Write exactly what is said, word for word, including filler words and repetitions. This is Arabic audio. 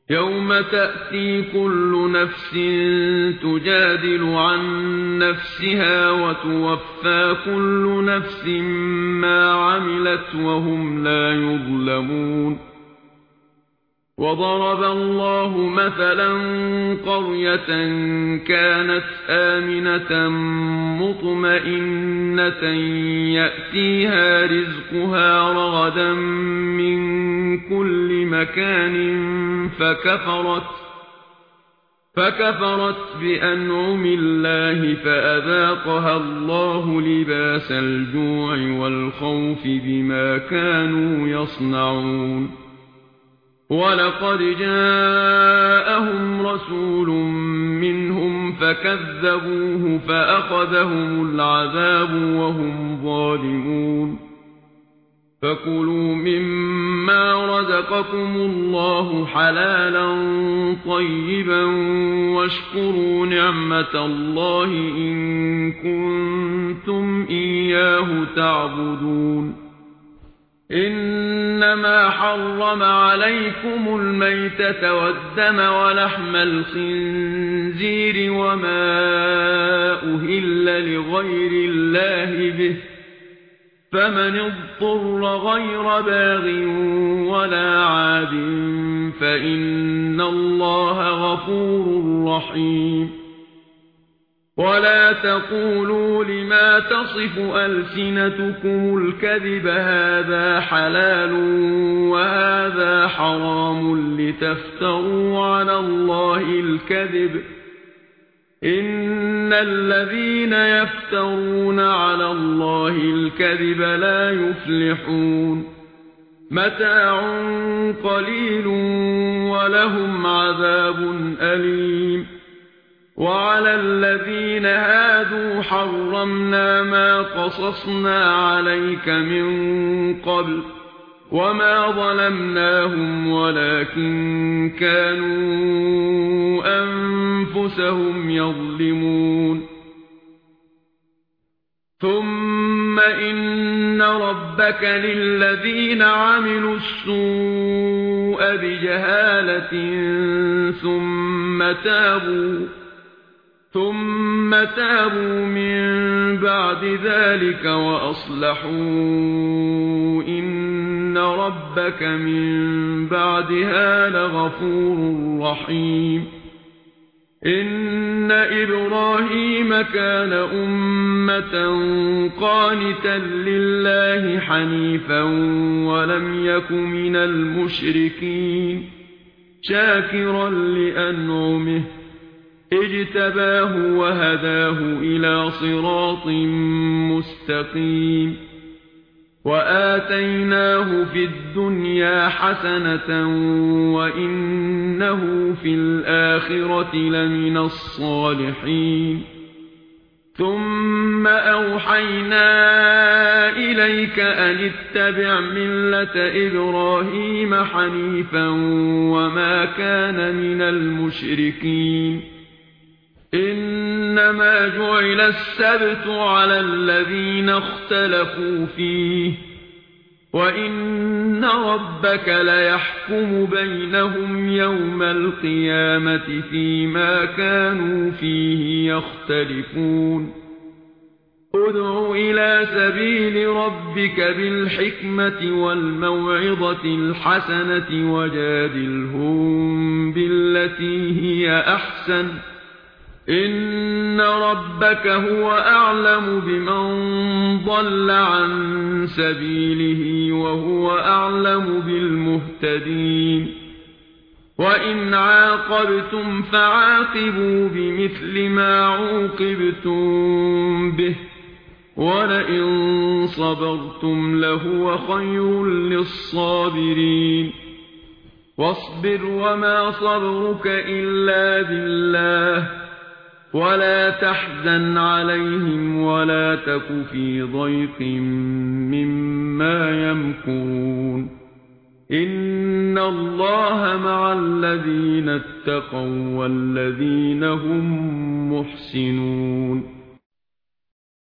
يوم تأتي كل نفس تجادل عن نفسها وتوفى كل نفس ما عملت وهم لا يظلمون وضرب الله مثلا قرية كانت آمنة مطمئنة يأتيها رزقها رغدا من كل مكان فكفرت فكفرت بأنعم الله فأذاقها الله لباس الجوع والخوف بما كانوا يصنعون ولقد جاءهم رسول منهم فكذبوه فأخذهم العذاب وهم ظالمون فكلوا مما رزقكم الله حلالا طيبا واشكروا نعمة الله إن كنتم إياه تعبدون إنما حرم عليكم الميتة والدم ولحم الخنزير وما أهل لغير الله به فمن اضطر غير باغ ولا عاد فإن الله غفور رحيم ولا تقولوا لما تصف ألسنتكم الكذب هذا حلال وهذا حرام لتفتروا على الله الكذب إن الذين يفترون على الله الكذب لا يفلحون متاع قليل ولهم عذاب أليم وعلى الذين هادوا حرمنا ما قصصنا عليك من قبل وما ظلمناهم ولكن كانوا أنفسهم يظلمون ثم إن ربك للذين عملوا السوء بجهالة ثم تابوا ثم تابوا من بعد ذلك وأصلحوا إن ربك من بعدها لغفور رحيم إن إبراهيم كان أمة قانتا لله حنيفا ولم يك من المشركين شاكرا لأنعمه اجتباه وهداه إلى صراط مستقيم وآتيناه في الدنيا حسنة وإنه في الآخرة لمن الصالحين ثم أوحينا إليك أن اتبع ملة إبراهيم حنيفا وما كان من المشركين إنما جعل السبت على الذين اختلفوا فيه وإن ربك ليحكم بينهم يوم القيامة فيما كانوا فيه يختلفون ادع إلى سبيل ربك بالحكمة والموعظة الحسنة وجادلهم بالتي هي أحسن إن ربك هو أعلم بمن ضل عن سبيله وهو أعلم بالمهتدين وإن عاقبتم فعاقبوا بمثل ما عوقبتم به ولئن صبرتم لهو خير للصابرين واصبر وما صبرك إلا بالله ولا تحزن عليهم ولا تك في ضيق مما يمكرون إن الله مع الذين اتقوا والذين هم محسنون